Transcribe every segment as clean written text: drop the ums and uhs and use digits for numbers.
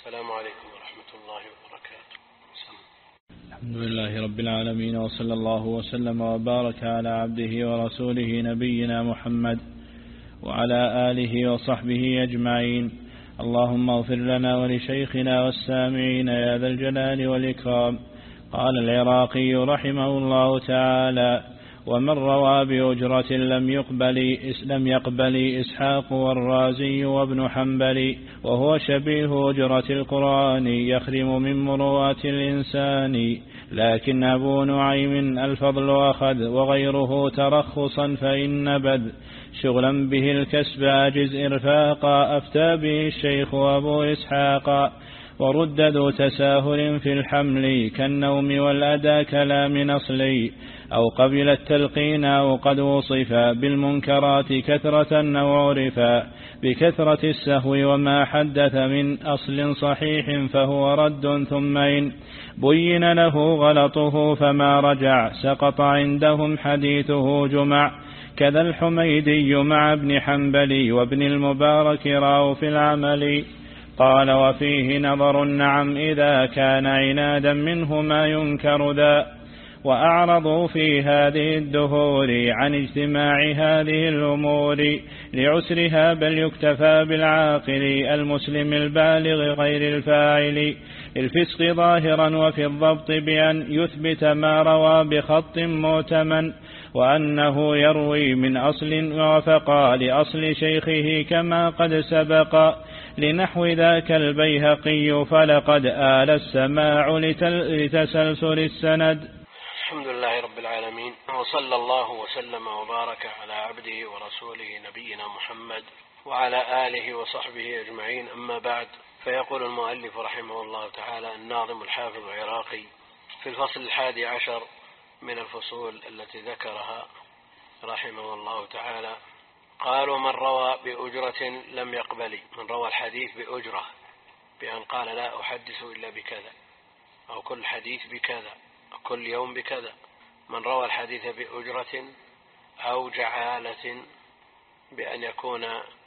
السلام عليكم ورحمة الله وبركاته. الحمد لله رب العالمين، وصلى الله وسلم وبارك على عبده ورسوله نبينا محمد وعلى آله وصحبه أجمعين. اللهم اغفر لنا ولشيخنا والسامعين يا ذا الجلال والإكرام. قال العراقي رحمه الله تعالى: ومن روى بأجرة لم يقبل إسحاق والرازي وابن حنبل، وهو شبيه أجرة القرآن، يخرم من مروءة الإنسان. لكن أبو نعيم الفضل أخذ، وغيره ترخصا فإن بذ شغلا به الكسب أجز إرفاقا. أفتى به الشيخ أبو إسحاق، ورد ذو تساهل في الحمل، كالنوم والأدى كلام نصلي، أو قبل التلقين أو قد وصف بالمنكرات كثرة أو عرفا بكثرة السهو. وما حدث من أصل صحيح فهو رد، ثم إن بين له غلطه فما رجع، سقط عندهم حديثه جمع. كذا الحميدي مع ابن حنبل وابن المبارك راوا في العمل. قال: وفيه نظر، نعم، إذا كان عنادا منه ما ينكر ذا. وأعرضوا في هذه الدهور عن اجتماع هذه الأمور لعسرها، بل يكتفى بالعاقل المسلم البالغ غير الفاعل الفسق ظاهرا، وفي الضبط بأن يثبت ما روى بخط مؤتمن، وأنه يروي من أصل وفقا لأصل شيخه كما قد سبق. لنحو ذاك البيهقي فلقد آل السماع لتسلسل السند. الحمد لله رب العالمين، وصلى الله وسلم وبارك على عبده ورسوله نبينا محمد وعلى آله وصحبه أجمعين. أما بعد، فيقول المؤلف رحمه الله تعالى الناظم الحافظ العراقي في الفصل 11 من الفصول التي ذكرها رحمه الله تعالى، قال: ومن روى بأجرة لم يقبل، من روى الحديث بأجرة، بأن قال لا أحدث إلا بكذا، أو كل حديث بكذا، أو كل يوم بكذا. من روى الحديث بأجرة أو جعالة، بأن يكون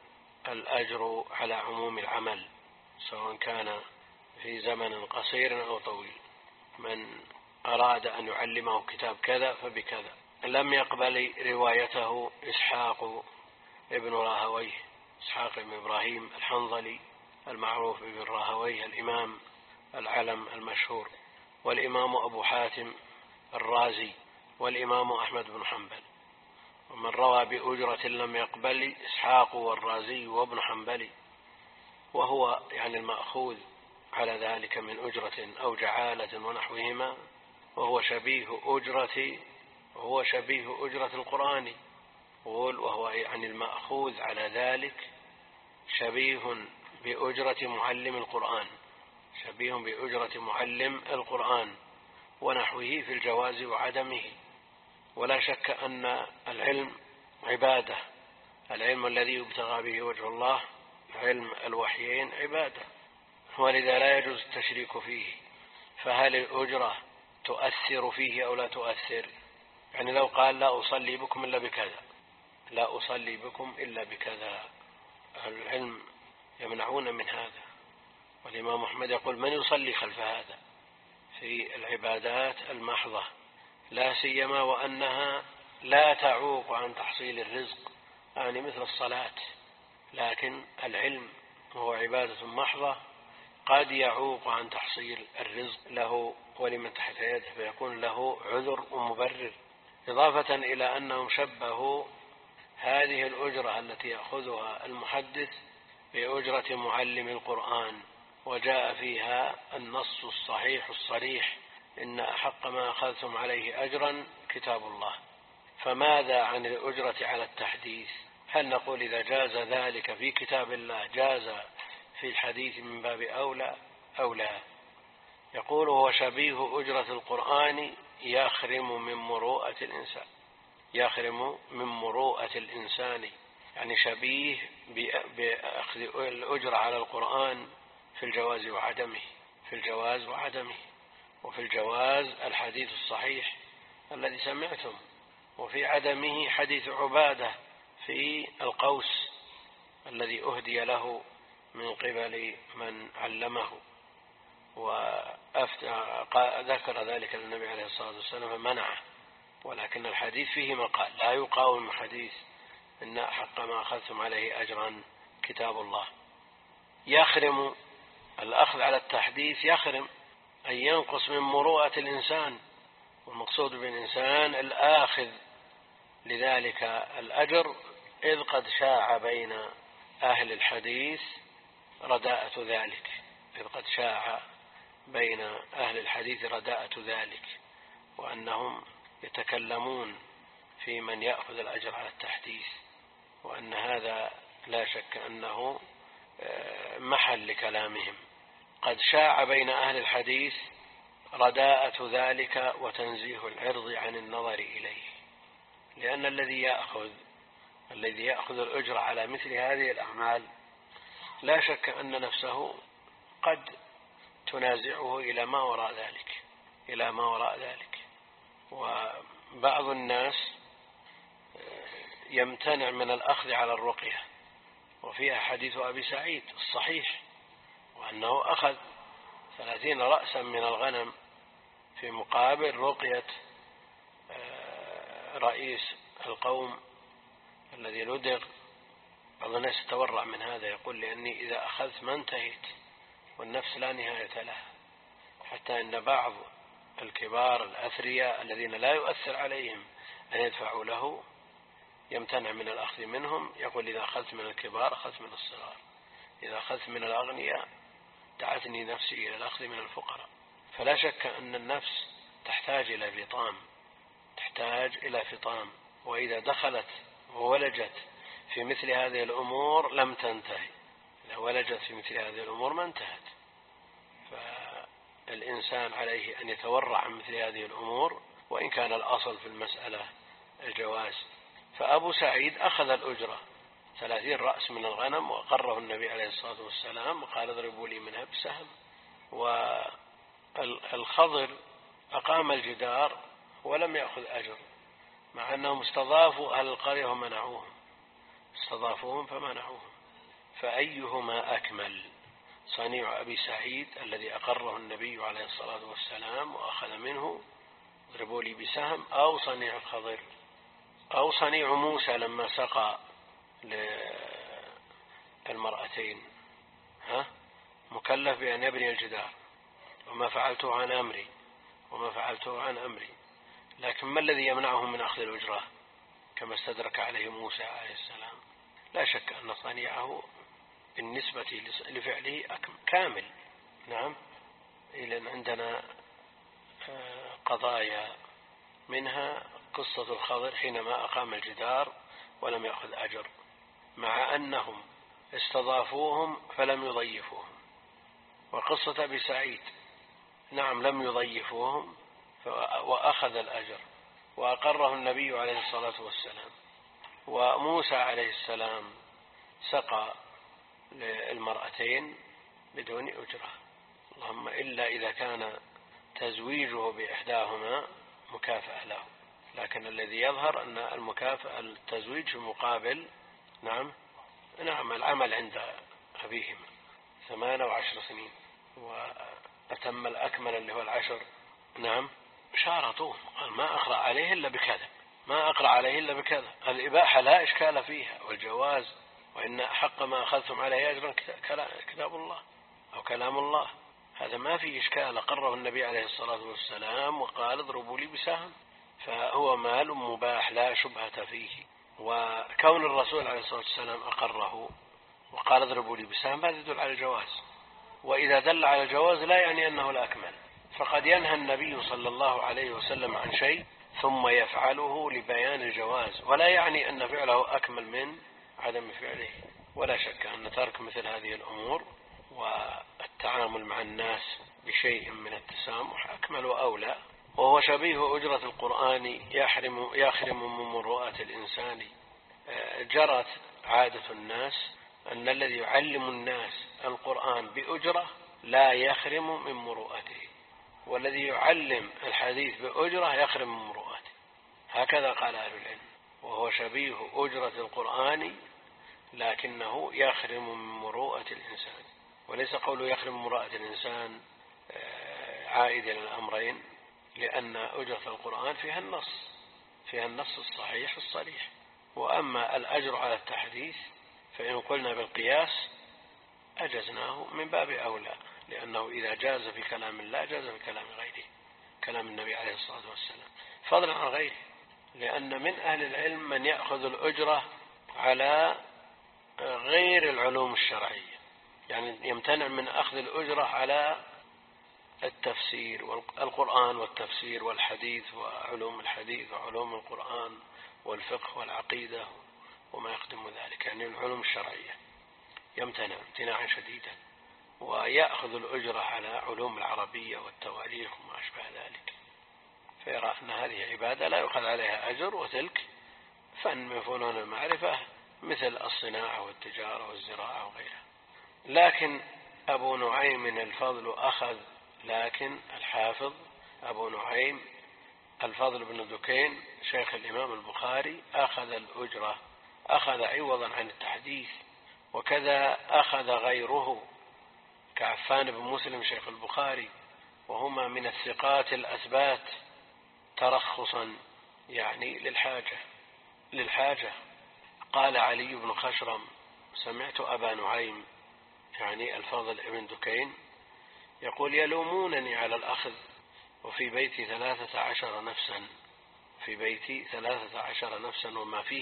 الأجر على عموم العمل سواء كان في زمن قصير أو طويل. من أراد أن يعلمه كتاب كذا فبكذا. لم يقبل روايته إسحاق ابن راهويه، إسحاق بن إبراهيم الحنظلي المعروف ابن راهويه الإمام العلم المشهور، والإمام أبو حاتم الرازي، والإمام أحمد بن حنبل. ومن روى بأجرة لم يقبل إسحاق والرازي وابن حنبل، وهو يعني المأخوذ على ذلك من أجرة أو جعالة ونحوهما، وهو شبيه أجرة القرآن، وهو يعني المأخوذ على ذلك شبيه بأجرة معلم القرآن، شبيه بأجرة معلم القرآن ونحوه في الجواز وعدمه. ولا شك أن العلم عبادة، العلم الذي يبتغى به وجه الله، علم الوحيين، عبادة، ولذا لا يجوز التشريك فيه. فهل الأجرة تؤثر فيه أو لا تؤثر؟ يعني لو قال لا أصلي بكم إلا بكذا، لا أصلي بكم إلا بكذا، العلم يمنعون من هذا. والإمام أحمد يقول: من يصلي خلف هذا في العبادات المحضة، لا سيما وأنها لا تعوق عن تحصيل الرزق، يعني مثل الصلاة. لكن العلم هو عبادة محضة قد يعوق عن تحصيل الرزق له ولمن تحت يده، فيكون له عذر ومبرر. إضافة إلى أنهم شبهوا هذه الأجرة التي يأخذها المحدث بأجرة معلم القرآن، وجاء فيها النص الصحيح الصريح: إن أحق ما أخذتم عليه أجرا كتاب الله. فماذا عن الأجرة على التحديث؟ هل نقول إذا جاز ذلك في كتاب الله جاز في الحديث من باب أولى أو لا؟ يقول: هو شبيه أجرة القرآن، يخرم من مروءة الإنسان، يخرم من مروءة الإنسان، يعني شبيه بأخذ الأجرة على القرآن في الجواز وعدمه، في الجواز وعدمه. وفي الجواز الحديث الصحيح الذي سمعتم، وفي عدمه حديث عبادة في القوس الذي أهدي له من قبل من علمه، وذكر ذلك النبي عليه الصلاة والسلام فمنعه. ولكن الحديث فيه مقال، لا يقاوم حديث إن أحق ما أخذتم عليه أجرا كتاب الله. يخرم الأخذ على التحديث، يخرم أن ينقص من مروءة الإنسان، والمقصود بالإنسان الآخذ لذلك الأجر، إذ قد شاع بين أهل الحديث رداءة ذلك، إذ قد شاع بين أهل الحديث رداءة ذلك، وأنهم يتكلمون في من يأخذ الأجر على التحديث، وأن هذا لا شك أنه محل لكلامهم. قد شاع بين أهل الحديث رداءة ذلك وتنزيه العرض عن النظر إليه، لأن الذي يأخذ الأجر على مثل هذه الأعمال لا شك أن نفسه قد تنازعه إلى ما وراء ذلك. وبعض الناس يمتنع من الأخذ على الرقية، وفيها حديث أبي سعيد الصحيح، وأنه أخذ 30 رأسا من الغنم في مقابل رقية رئيس القوم الذي لدغ. بعض الناس يتورع من هذا، يقول لأني إذا أخذت ما انتهيت، والنفس لا نهاية لها، حتى إن بعض الكبار الأثرياء الذين لا يؤثر عليهم أن يدفعوا له يمتنع من الأخذ منهم، يقول إذا أخذت من الكبار أخذت من الصغار، إذا أخذت من الأغنياء دعتني نفسي إلى الأخذ من الفقراء. فلا شك أن النفس تحتاج إلى فطام، وإذا دخلت وولجت في مثل هذه الأمور لم تنتهي، إذا ولجت في مثل هذه الأمور ما انتهت. فالإنسان عليه أن يتورع عن مثل هذه الأمور، وإن كان الأصل في المسألة الجواز. فأبو سعيد أخذ الأجرة 30 رأس من الغنم، وقره النبي عليه الصلاة والسلام وقال اضربوا لي منها بسهم. والخضر أقام الجدار ولم يأخذ أجر، مع أنهم استضافوا أهل القرية ومنعوهم، استضافوهم فمنعوهم. فأيهما أكمل، صنيع أبي سعيد الذي أقره النبي عليه الصلاة والسلام وأخذ منه اضربوا لي بسهم، أو صنيع الخضر، أو صنيع موسى لما سقى للمرأتين، مكلف بأن يبني الجدار، وما فعلته عن أمري وما فعلته عن أمري. لكن ما الذي يمنعه من أخذ الأجرة كما استدرك عليه موسى عليه السلام؟ لا شك أن صنيعه بالنسبة لفعله كامل. نعم. إذن عندنا قضايا، منها قصة الخضر حينما أقام الجدار ولم يأخذ أجر، مع أنهم استضافوهم فلم يضيفوهم. وقصة أبي سعيد، نعم لم يضيفوهم وأخذ الأجر وأقره النبي عليه الصلاة والسلام. وموسى عليه السلام سقى للمرأتين بدون أجرة، اللهم إلا إذا كان تزويجه بإحداهما مكافأة له، لكن الذي يظهر أن المكافأة التزويج في مقابل نعم العمل عند أبيهما 8 و10 سنين، وأتم الأكمل اللي هو 10. نعم شارطوه، قال ما أقرأ عليه إلا بكذا، ما أقرأ عليه إلا بكذا. الإباحة لا إشكال فيها، والجواز، وإن أحق ما أخذتم عليه أجرا كتاب الله أو كلام الله، هذا ما فيه إشكال. أقره النبي عليه الصلاة والسلام وقال اضربوا لي بسهم، فهو مال مباح لا شبهة فيه. وكون الرسول عليه الصلاة والسلام أقره وقال اضربوا لي بسهم هذا يدل على الجواز، وإذا دل على الجواز لا يعني أنه الأكمل. فقد ينهى النبي صلى الله عليه وسلم عن شيء ثم يفعله لبيان الجواز، ولا يعني أن فعله أكمل من عدم فعله. ولا شك أن ترك مثل هذه الأمور والتعامل مع الناس بشيء من التسامح أكمل وأولى. وهو شبيه أجرة القرآن يخرم من مروءة الإنسان. جرت عادة الناس أن الذي يعلم الناس القرآن بأجرة لا يخرم من مروءته، والذي يعلم الحديث بأجرة يخرم من مروءته. هكذا قال أهل العلم. وهو شبيه أجرة القرآن لكنه يخرم من مروءة الإنسان. وليس قوله يخرم من مروءة الإنسان عائد إلى الأمرين، لأن أجرة القرآن فيها النص الصحيح الصريح. وأما الأجر على التحديث فإن قلنا بالقياس أجزناه من باب أولى، لأنه إذا جاز في كلام الله جاز في كلام غيره، كلام النبي عليه الصلاة والسلام، فضلا عن غيره. لأن من أهل العلم من يأخذ الأجرة على غير العلوم الشرعية، يعني يمتنع من أخذ الأجرة على التفسير والقرآن والتفسير والحديث وعلوم الحديث وعلوم القرآن والفقه والعقيدة وما يخدم ذلك، يعني العلوم الشرعية يمتنع امتناعا شديدا، ويأخذ الأجرة على علوم العربية والتواريخ وما أشبه ذلك، فيرى أن هذه عبادة لا يؤخذ عليها أجر، وتلك فن من فنون المعرفة مثل الصناعة والتجارة والزراعة وغيرها. لكن أبو نعيم الفضل أخذ، لكن الحافظ أبو نعيم الفضل بن دكين شيخ الإمام البخاري أخذ الأجرة، أخذ عوضا عن التحديث، وكذا أخذ غيره كعفان بن مسلم شيخ البخاري، وهما من الثقات الأثبات ترخصا يعني للحاجة. قال علي بن خشرم سمعت أبا نعيم يعني الفضل ابن دكين يقول يلومونني على الأخذ وفي بيتي 13 نفسا، في بيتي 13 نفسا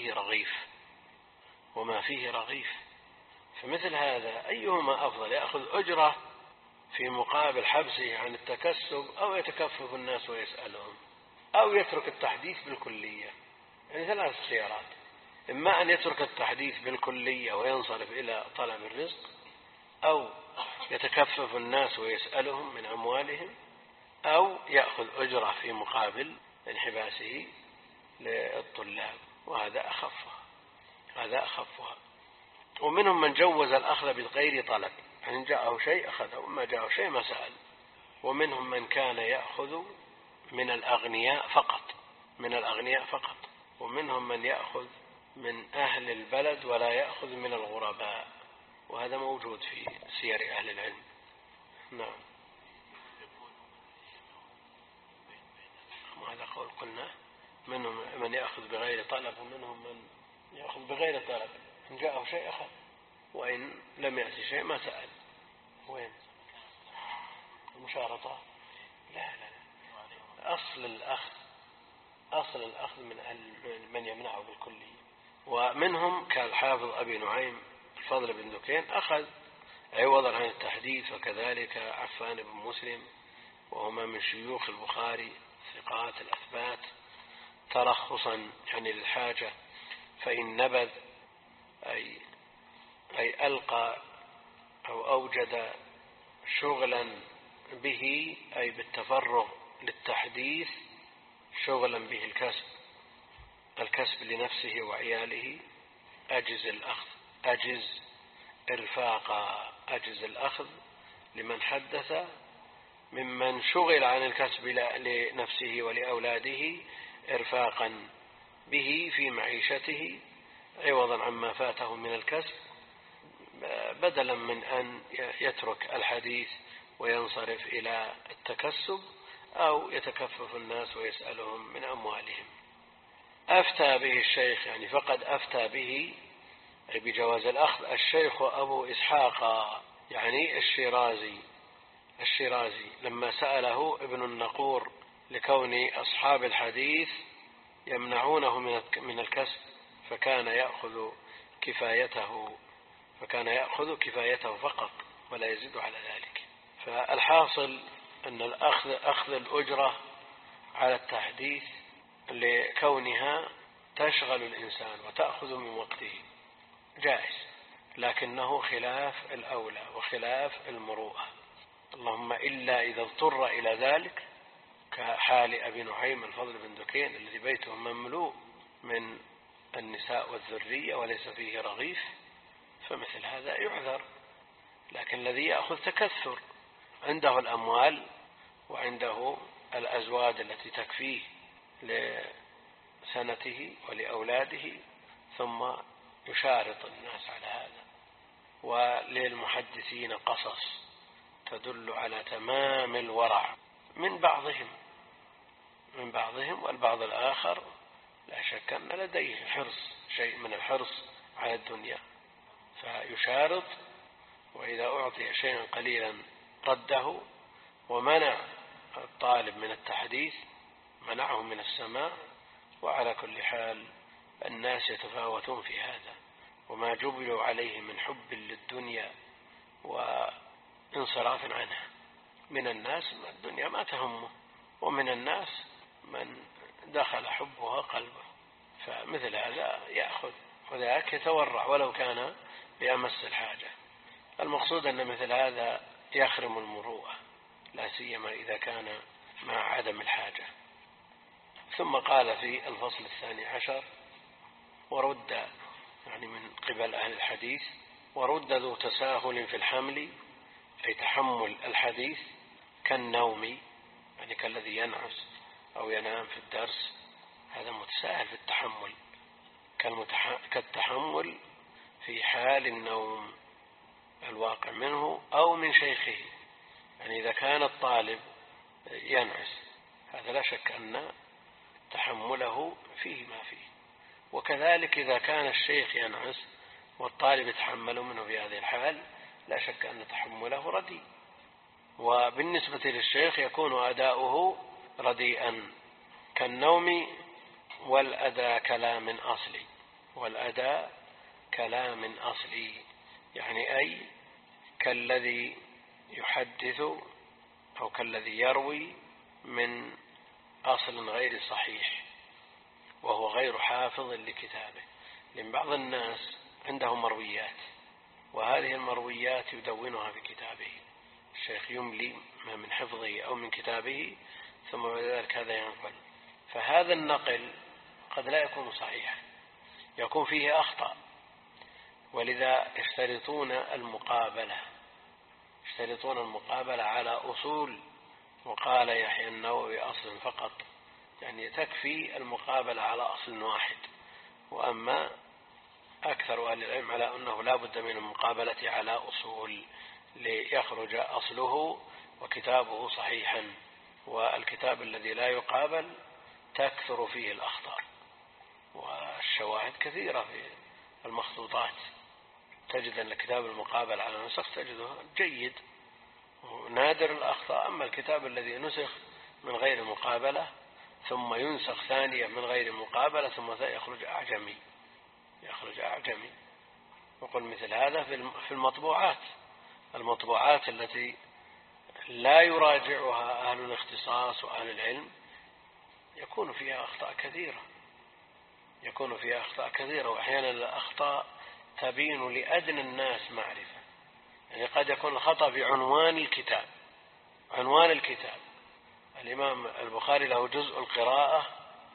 وما فيه رغيف. فمثل هذا أيهما أفضل، يأخذ أجرة في مقابل حبسه عن التكسب، أو يتكفف الناس ويسألهم، أو يترك التحديث بالكلية؟ يعني 3 خيارات: إما أن يترك التحديث بالكلية وينصرف إلى طلب الرزق، أو يتكفف الناس ويسألهم من أموالهم، أو يأخذ أجرة في مقابل انحباسه للطلاب، وهذا أخفها. ومنهم من جوز الأخذ بغير طلب، يعني جاءه شيء أخذه وما جاءه شيء ما سأل. ومنهم من كان يأخذ من الأغنياء فقط، ومنهم من يأخذ من أهل البلد ولا يأخذ من الغرباء، وهذا موجود في سير أهل العلم. نعم، وهذا قول قلنا، منهم من يأخذ بغير طلب، ومنهم من يأخذ بغير طلب، إن جاءه شيء أخذ، وإن لم يأتي شيء ما سأل. وين المشارطة؟ لا أصل الأخذ من يمنعه بالكلية. ومنهم كالحافظ أبي نعيم الفضل بن دكين أخذ عوضا عن التحديث، وكذلك عفان بن مسلم، وهما من شيوخ البخاري ثقات الأثبات ترخصا يعني للحاجة، فإن نبذ أي ألقى أو أوجد شغلا به، أي بالتفرغ للتحديث، شغلا به الكسب لنفسه وعياله، أجز الأخذ لمن حدث ممن شغل عن الكسب لنفسه ولأولاده إرفاقا به في معيشته، عوضا عما فاته من الكسب، بدلا من أن يترك الحديث وينصرف إلى التكسب، أو يتكفف الناس ويسألهم من أموالهم. أفتى به الشيخ، يعني فقد أفتى به أي بجواز الأخذ الشيخ أبو إسحاق يعني الشيرازي لما سأله ابن النقور لكون أصحاب الحديث يمنعونه من الكسب، فكان يأخذ كفايته فقط ولا يزيد على ذلك. فالحاصل أن أخذ الأجرة على التحديث لكونها تشغل الإنسان وتأخذ من وقته جائز، لكنه خلاف الأولى وخلاف المروءة، اللهم إلا إذا اضطر إلى ذلك، كحال أبي نعيم الفضل بن دكين الذي بيته مملوء من النساء والذرية وليس فيه رغيف، فمثل هذا يعذر. لكن الذي يأخذ تكثر، عنده الأموال وعنده الأزواج التي تكفيه لسنته ولأولاده، ثم يشارط الناس على هذا. وللمحدثين قصص تدل على تمام الورع من بعضهم، والبعض الآخر لا شك أن لديه حرص، شيء من الحرص على الدنيا، فيشارط، وإذا أعطي شيئا قليلا رده، ومنع الطالب من التحديث، منعه من السماع. وعلى كل حال الناس يتفاوتون في هذا، وما جبلوا عليه من حب للدنيا وانصراف عنها. من الناس من الدنيا ما تهمه، ومن الناس من دخل حبها قلبه، فمثل هذا يأخذ، وذاك يتورع ولو كان بأمس الحاجة. المقصود أن مثل هذا يخرم المروءة، لا سيما إذا كان مع عدم الحاجة. ثم قال في الفصل 12: ورد، يعني من قبل أهل الحديث، ورد ذو تساهل في الحمل، أي تحمل الحديث، كالنوم، يعني كالذي ينعس أو ينام في الدرس، هذا متساهل في التحمل، كالتحمل في حال النوم الواقع منه أو من شيخه. يعني إذا كان الطالب ينعس، هذا لا شك أن تحمله فيه ما فيه، وكذلك إذا كان الشيخ ينعس والطالب يتحمل منه في هذه الحال، لا شك أن تحمله رديء. وبالنسبة للشيخ يكون أداؤه رديئا كالنوم، والأداء كلام أصلي، يعني أي كالذي يحدث أو كالذي يروي من أصل غير صحيح، وهو غير حافظ لكتابه. لأن بعض الناس عنده مرويات، وهذه المرويات يدونها في كتابه، الشيخ يملي ما من حفظه أو من كتابه، ثم بعد ذلك هذا ينقل، فهذا النقل قد لا يكون صحيحا، يكون فيه أخطاء. ولذا يشترطون المقابلة على أصول. وقال يحيى النووي: أصل فقط، يعني تكفي المقابلة على أصل واحد. وأما أكثر أهل العلم على أنه لا بد من المقابلة على أصول ليخرج أصله وكتابه صحيحا. والكتاب الذي لا يقابل تكثر فيه الأخطاء، والشواهد كثيرة في المخطوطات، تجد أن الكتاب المقابل على نسخ تجده جيد ونادر الأخطاء. أما الكتاب الذي نسخ من غير مقابلة ثم ينسخ ثانية من غير مقابلة ثم يخرج أعجمي. وقل مثل هذا في المطبوعات التي لا يراجعها أهل الاختصاص وأهل العلم يكون فيها أخطاء كثيرة، وأحيانا الأخطاء تبين لأدنى الناس معرفة. يعني قد يكون الخطأ في عنوان الكتاب. الإمام البخاري له جزء القراءة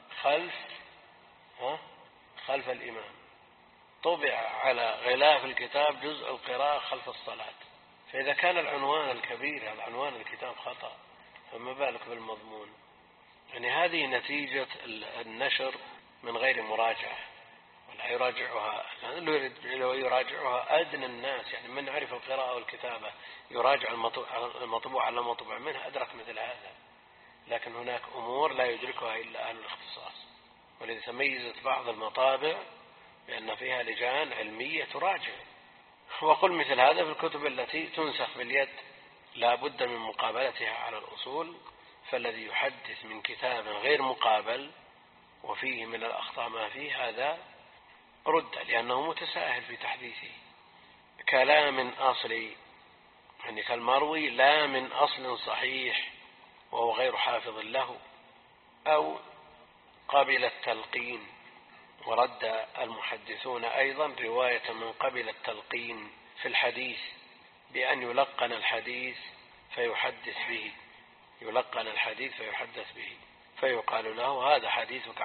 خلف الإمام، طبع على غلاف الكتاب جزء القراءة خلف الصلاة. فإذا كان العنوان الكبير على عنوان الكتاب خطأ، فما بالك بالمضمون. يعني هذه نتيجة النشر من غير مراجعة، ولا يراجعها. لو يراجعها أدنى الناس، يعني من عرف القراءة والكتابة يراجع المطبوع على المطبوع منه، أدرك مثل هذا. لكن هناك أمور لا يدركها إلا أهل الاختصاص، ولذا تميزت بعض المطابع بأن فيها لجان علمية تراجع. وقل مثل هذا في الكتب التي تنسخ باليد لا بد من مقابلتها على الأصول. فالذي يحدث من كتاب غير مقابل وفيه من الأخطاء ما فيه، هذا رد، لأنه متساهل في تحديثه. كلام أصلي، يعني كالمروي لا من أصل صحيح وهو غير حافظ له. أو قبل التلقين، ورد المحدثون أيضا رواية من قبل التلقين في الحديث بأن يلقن الحديث فيحدث به، فيقال له: هذا حديثك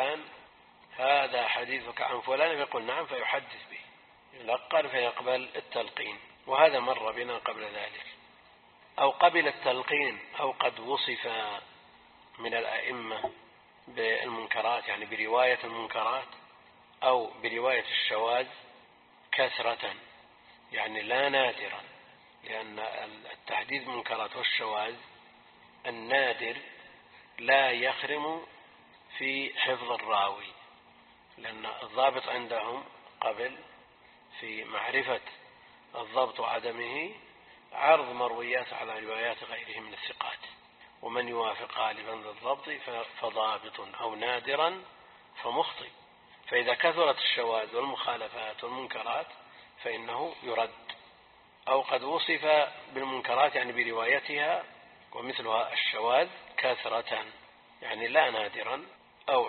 عن فلان، يقول: نعم، فيحدث به، يلقن فيقبل التلقين. وهذا مر بنا قبل ذلك. أو قبل التلقين، أو قد وصف من الأئمة بالمنكرات، يعني برواية المنكرات، أو برواية الشواذ كثرة، يعني لا نادرا، لأن التحديث منكرات والشواذ النادر لا يخرم في حفظ الراوي، لأن الضابط عندهم قبل في معرفة الضبط وعدمه عرض مرويات على روايات غيره من الثقات، ومن يوافق غالبا للضبط فضابط، أو نادرا فمخطئ. فإذا كثرت الشواذ والمخالفات والمنكرات فإنه يرد، أو قد وصف بالمنكرات يعني بروايتها ومثلها الشواذ كثرة، يعني لا نادرا، أو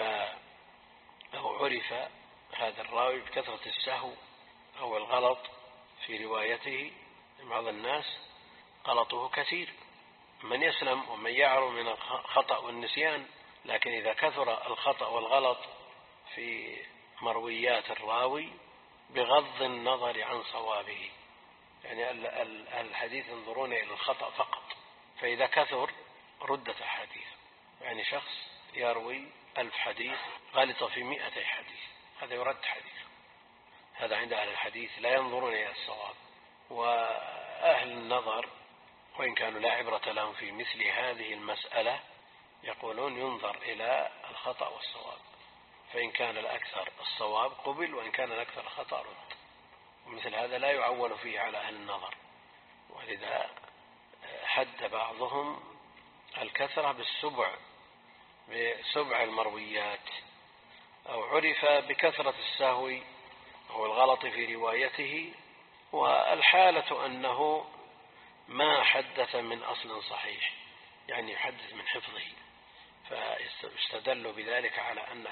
عرف هذا الراوي بكثرة السهو أو الغلط في روايته. بعض الناس غلطه كثير، من يسلم ومن يعرف من الخطأ والنسيان، لكن إذا كثر الخطأ والغلط في مرويات الراوي بغض النظر عن صوابه، يعني الحديث ينظرون إلى الخطأ فقط، فإذا كثر ردت أحاديث. يعني شخص يروي 1000 حديث غلط في 200 حديث، هذا يرد حديث. هذا عند أهل الحديث لا ينظرون إلى الصواب. وأهل النظر وإن كانوا لا عبرة لهم في مثل هذه المسألة يقولون ينظر إلى الخطأ والصواب، فإن كان الأكثر الصواب قبل، وإن كان الأكثر الخطأ رد. ومثل هذا لا يعول فيه على أهل النظر، ولذا حد بعضهم الكثرة بسبع المرويات، أو عرف بكثرة السهو أو الغلط في روايته. والحالة أنه ما حدث من أصل صحيح، يعني يحدث من حفظه، فاستدلوا بذلك على أن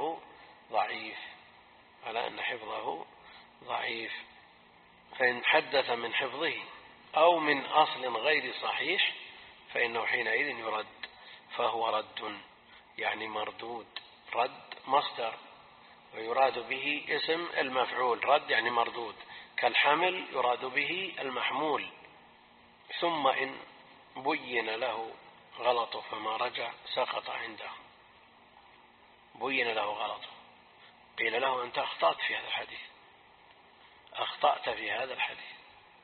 حفظه ضعيف. فإن حدث من حفظه أو من أصل غير صحيح فإنه حينئذ يرد، فهو رد يعني مردود. رد مصدر ويراد به اسم المفعول، رد يعني مردود، كالحمل يراد به المحمول. ثم إن بين له غلطه فما رجع سقط عنده. بين له غلطه، قيل له أنت أخطأت في هذا الحديث.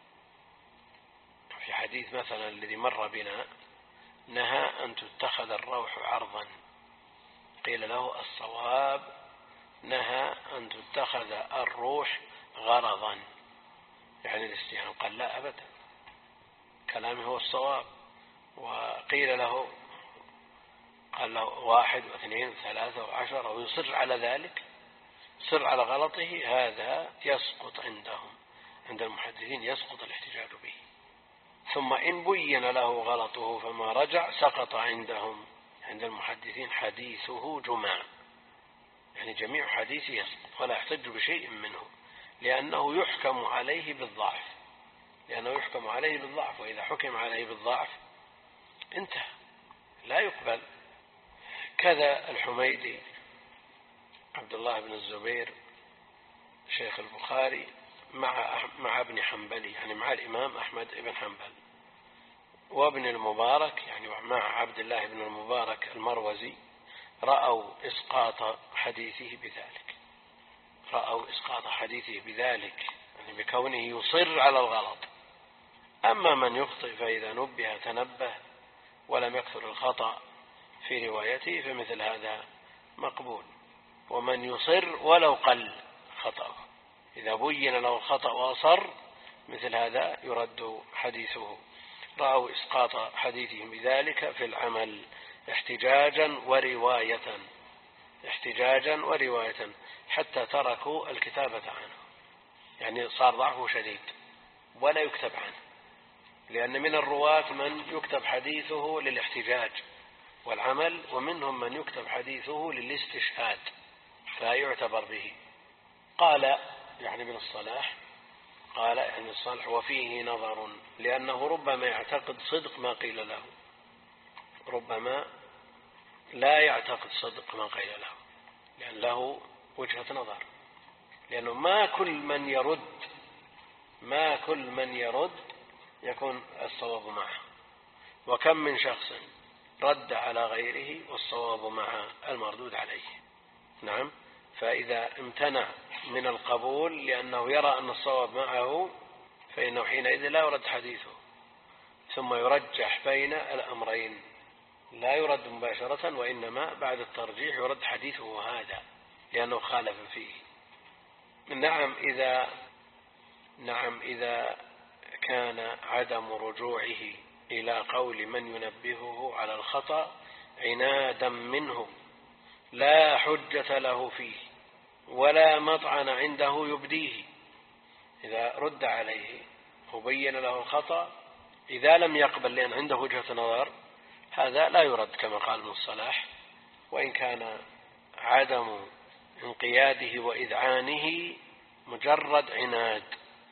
في حديث مثلا الذي مر بنا نهى أن تتخذ الروح عرضا، قيل له الصواب نهى أن تتخذ الروح غرضا، يعني الاستهانة. قال لا أبدا، كلامه هو الصواب. وقيل له، قال له 1 و2 و3 و10 ويصر على ذلك، صر على غلطه، هذا يسقط عند المحدثين، يسقط الاحتجاج به. ثم إن بين له غلطه فما رجع سقط عند المحدثين حديثه جمع، يعني جميع حديثه يسقط ولا يحتج بشيء منه، لأنه يحكم عليه بالضعف. وإذا حكم عليه بالضعف انتهى، لا يقبل. كذا الحميدي عبد الله بن الزبير شيخ البخاري مع ابن حنبل، يعني مع الإمام أحمد بن حنبل، وابن المبارك يعني مع عبد الله بن المبارك المروزي، رأوا إسقاط حديثه بذلك، يعني بكونه يصر على الغلط. أما من يخطئ فإذا نبه تنبه ولم يكثر الخطأ في روايته فمثل هذا مقبول. ومن يصر ولو قل خطأه، إذا بين له الخطأ وأصر مثل هذا يرد حديثه. رأوا إسقاط حديثهم بذلك في العمل احتجاجا ورواية حتى تركوا الكتابة عنه، يعني صار ضعفه شديد ولا يكتب عنه، لأن من الرواة من يكتب حديثه للاحتجاج والعمل، ومنهم من يكتب حديثه للاستشهاد فلا يعتبر به. قال يعني ابن الصلاح، وفيه نظر، لأنه ربما يعتقد صدق ما قيل له، ربما لا يعتقد صدق ما قيل له، لأن له وجهة نظر، لأنه ما كل من يرد يكون الصواب معه، وكم من شخص رد على غيره والصواب مع المردود عليه. نعم، فإذا امتنع من القبول لأنه يرى أن الصواب معه فإنه حينئذ لا يرد حديثه، ثم يرجح بين الأمرين، لا يرد مباشرة وإنما بعد الترجيح يرد حديثه هذا لأنه خالف فيه. نعم إذا كان عدم رجوعه إلى قول من ينبهه على الخطأ عنادا منه لا حجة له فيه ولا مطعن عنده يبديه، إذا رد عليه وبين له الخطأ إذا لم يقبل لأن عنده وجهة نظر هذا لا يرد كما قال ابن الصلاح، وإن كان عدم انقياده وإذعانه مجرد عناد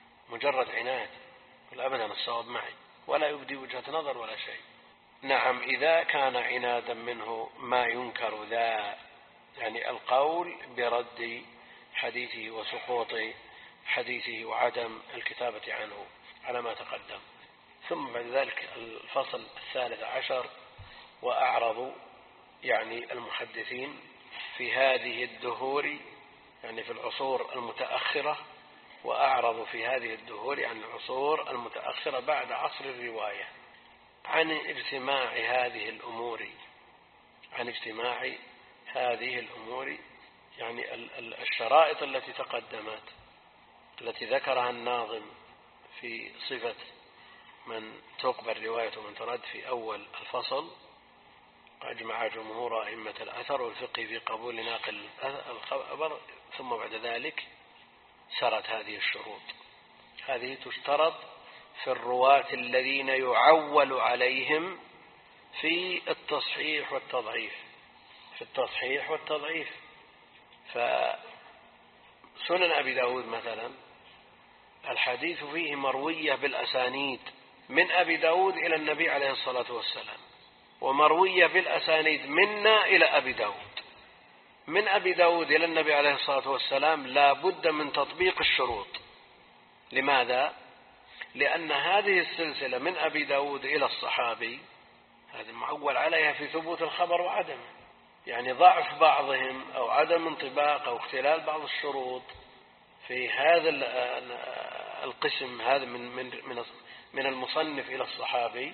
قل أبدا الصواب معي ولا يبدي وجهة نظر ولا شيء. نعم إذا كان عنادا منه ما ينكر ذا، يعني القول برد حديثه وسقوط حديثه وعدم الكتابة عنه على ما تقدم. ثم بعد ذلك الفصل 13 وأعرض يعني المحدثين في هذه الدهور، يعني في العصور المتأخرة، وأعرض في هذه الدهور عن العصور المتأخرة بعد عصر الرواية عن اجتماع هذه الأمور، يعني الشرائط التي تقدمت التي ذكرها الناظم في صفة من تقبل رواية ومن ترد في أول الفصل. أجمع جمهور أئمة الأثر والفقه في قبول ناقل الخبر، ثم بعد ذلك سرت هذه الشروط. هذه تشترط في الرواة الذين يعول عليهم في التصحيح والتضعيف. فسنن أبي داود مثلا الحديث فيه مروية بالأسانيد من أبي داود إلى النبي عليه الصلاة والسلام، ومروية بالأسانيد منا إلى أبي داود. من أبي داود إلى النبي عليه الصلاة والسلام لا بد من تطبيق الشروط. لماذا؟ لأن هذه السلسلة من أبي داود إلى الصحابي هذا معول عليها في ثبوت الخبر وعدمه، يعني ضعف بعضهم أو عدم انطباق أو اختلال بعض الشروط في هذا القسم هذا من المصنف إلى الصحابي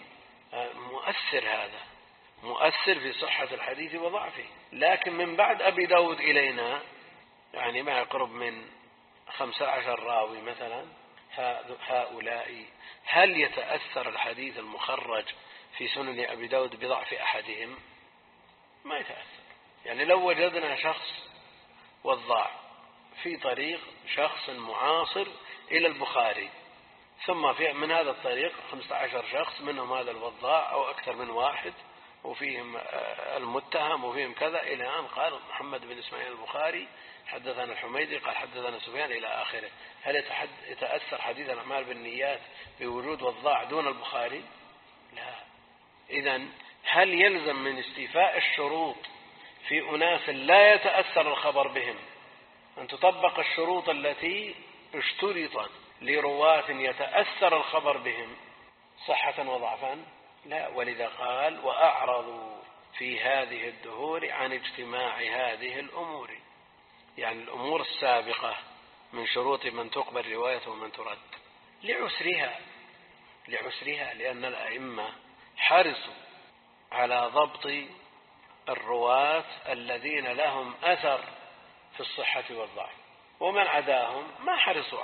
مؤثر في صحة الحديث وضعفه. لكن من بعد أبي داود إلينا يعني ما يقرب من 15 راوي مثلا، هؤلاء هل يتأثر الحديث المخرج في سنن أبي داود بضعف أحدهم؟ ما يتأثر. يعني لو وجدنا شخص وضاع في طريق شخص معاصر إلى البخاري، ثم من هذا الطريق 15 شخص منهم هذا الوضاع أو أكثر من واحد، وفيهم المتهم وفيهم كذا، إلى أن قال محمد بن إسماعيل البخاري حدثنا الحميدي قال حدثنا سفيان إلى آخره. هل يتأثر حديث الأعمال بالنيات بوجود وضاع دون البخاري؟ لا. إذن هل يلزم من استيفاء الشروط في أناس لا يتأثر الخبر بهم أن تطبق الشروط التي اشترطت لرواة يتأثر الخبر بهم صحة وضعفا؟ لا. ولذا قال وأعرضوا في هذه الدهور عن اجتماع هذه الأمور، يعني الأمور السابقة من شروط من تقبل رواية ومن ترد لعسرها لأن الأئمة حرصوا على ضبط الرواة الذين لهم أثر في الصحة والضعف، ومن عداهم ما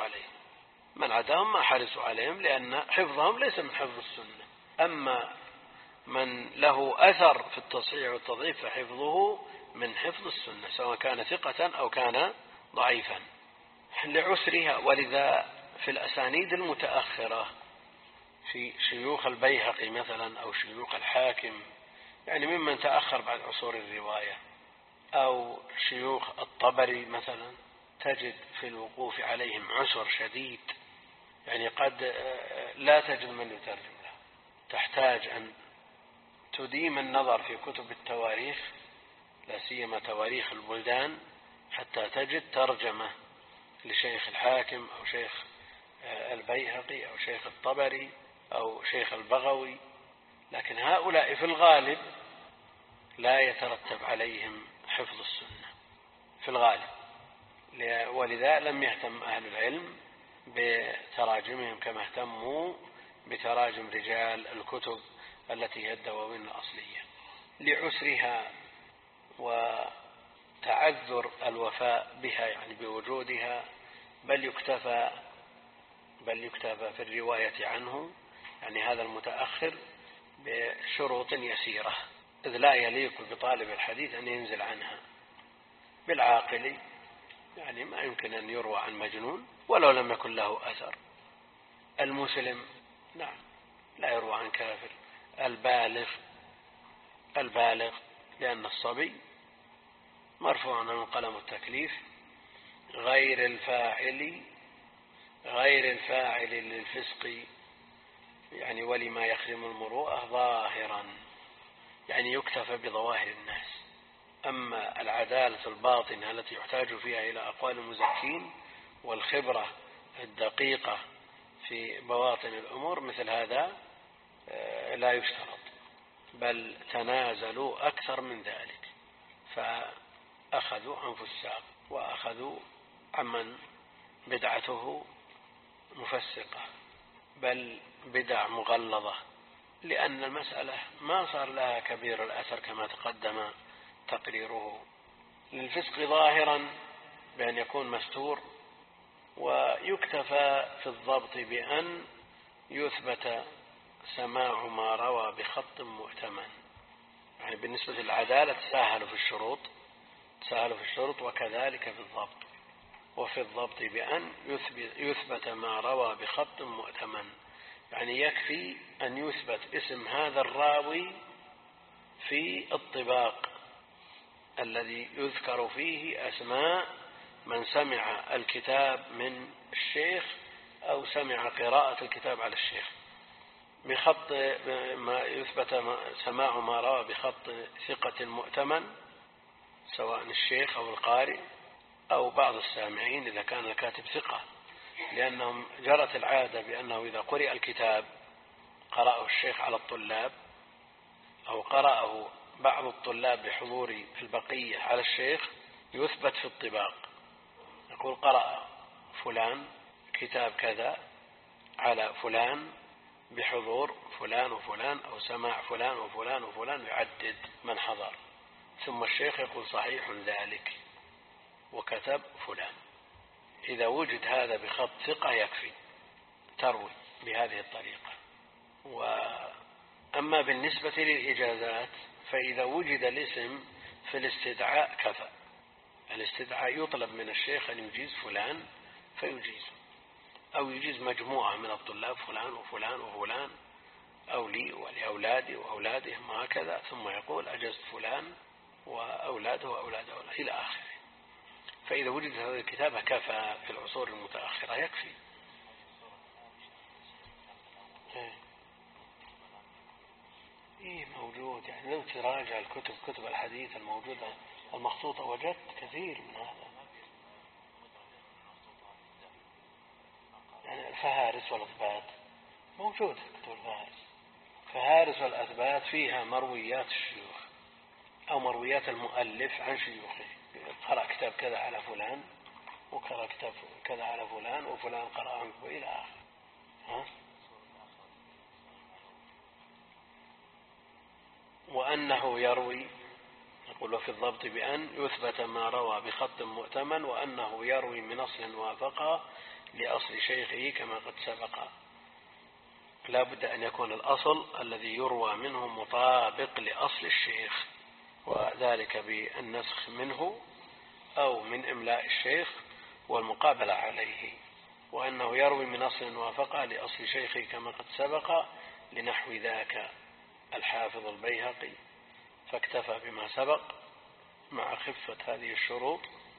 حرصوا عليهم لأن حفظهم ليس من حفظ السنة. أما من له أثر في التصحيح والتضعيف فحفظه من حفظ السنة سواء كان ثقة أو كان ضعيفا لعسرها. ولذا في الأسانيد المتأخرة في شيوخ البيهقي مثلا أو شيوخ الحاكم، يعني ممن تأخر بعد عصور الرواية، أو شيوخ الطبري مثلا، تجد في الوقوف عليهم عسر شديد، يعني قد لا تجد من يترجم له، تحتاج أن تديم النظر في كتب التواريخ لا سيما تواريخ البلدان حتى تجد ترجمة لشيخ الحاكم أو شيخ البيهقي أو شيخ الطبري أو شيخ البغوي. لكن هؤلاء في الغالب لا يترتب عليهم حفظ السنة في الغالب، ولذا لم يهتم أهل العلم بتراجمهم كما اهتموا بتراجم رجال الكتب التي هي الدواوين الأصلية لعسرها وتعذر الوفاء بها، يعني بوجودها، بل يكتفى في الرواية عنه، يعني هذا المتأخر، بشروط يسيرة، إذ لا يليق بطالب الحديث أن ينزل عنها. بالعاقل يعني ما يمكن أن يروى عن مجنون ولو لم يكن له أثر. المسلم نعم لا يروى عن كافر. البالغ لأن الصبي مرفوع عنه قلم التكليف. غير الفاعل للفسق يعني ولما يخدم المروءة ظاهرا، يعني يكتفى بظواهر الناس. أما العدالة الباطنة التي يحتاج فيها إلى أقوال المزكين والخبرة الدقيقة في بواطن الأمور مثل هذا لا يشترط، بل تنازلوا أكثر من ذلك، فأخذوا عن فساق وأخذوا عمن بدعته مفسقة بل بدع مغلظة، لأن المسألة ما صار لها كبير الأثر كما تقدم تقريره. للفسق ظاهرا بأن يكون مستور، ويكتفى في الضبط بأن يثبت سماع ما روى بخط مؤتمن. يعني بالنسبة للعدالة تساهلوا في الشروط وكذلك في الضبط. وفي الضبط بأن يثبت ما روى بخط مؤتمن، يعني يكفي أن يثبت اسم هذا الراوي في الطباق الذي يذكر فيه أسماء من سمع الكتاب من الشيخ أو سمع قراءة الكتاب على الشيخ، بخط ما يثبت سماع ما روى بخط ثقة مؤتمن، سواء الشيخ أو القارئ أو بعض السامعين إذا كان الكاتب ثقة، لأنهم جرت العادة بأنه إذا قرئ الكتاب قرأه الشيخ على الطلاب أو قرأه بعض الطلاب بحضور البقية على الشيخ يثبت في الطباق، يقول قرأ فلان كتاب كذا على فلان بحضور فلان وفلان، أو سماع فلان وفلان وفلان، يعدد من حضر، ثم الشيخ يقول صحيح ذلك وكتب فلان. إذا وجد هذا بخط ثقة يكفي تروي بهذه الطريقة. وأما بالنسبة للإجازات فإذا وجد الاسم في الاستدعاء كفى. الاستدعاء يطلب من الشيخ أن يجيز فلان فيجيز، أو يجيز مجموعة من الطلاب فلان وفلان وفلان، أو لي ولأولادي وأولادهم وهكذا، ثم يقول أجزت فلان وأولاده وأولاده إلى آخره. فإذا وجد هذه الكتابة كفى في العصور المتأخرة يكفي. موجود، يعني لو تراجع كتب الحديث الموجودة المخطوطة وجدت كثير من هذا، يعني الفهارس والأثبات موجودة. كتب الفهارس والأثبات فيها مرويات الشيوخ أو مرويات المؤلف عن شيوخه، قرأ كتاب كذا على فلان وقرأ كتاب كذا على فلان وفلان قرأ عنه إلى آخره. وأنه يروي، يقول في الضبط بأن يثبت ما روى بخط مؤتمن، وأنه يروي من أصل وافق لأصل شيخه كما قد سبق. لا بد أن يكون الأصل الذي يروى منه مطابق لأصل الشيخ، وذلك بالنسخ منه أو من إملاء الشيخ والمقابلة عليه. وأنه يروي من أصل وافق لأصل شيخه كما قد سبق، لنحو ذاك الحافظ البيهقي فاكتفى بما سبق مع خفة هذه الشروط،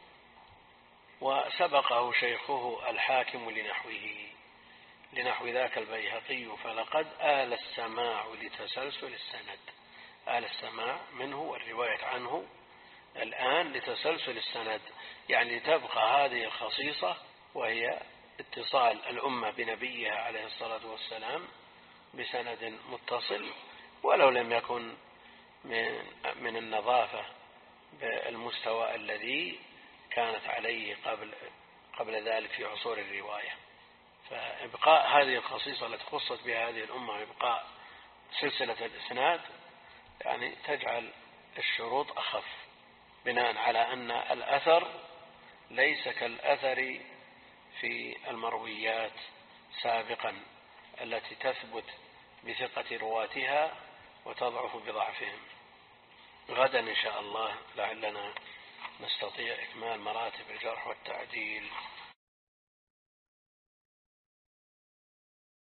وسبقه شيخه الحاكم لنحو ذاك البيهقي فلقد آل السماع لتسلسل السند. آل السماع منه والرواية عنه الآن لتسلسل السند، يعني تبقى هذه الخصيصة وهي اتصال الأمة بنبيها عليه الصلاة والسلام بسند متصل، ولو لم يكن من النظافة بالمستوى الذي كانت عليه قبل ذلك في عصور الرواية. فإبقاء هذه الخصيصة التي خصت بها هذه الأمة، إبقاء سلسلة الإسناد، يعني تجعل الشروط أخف، بناء على أن الأثر ليس كالأثر في المرويات سابقا التي تثبت بثقة رواتها وتضعف بضعفهم. غدا إن شاء الله لعلنا نستطيع إكمال مراتب الجرح والتعديل.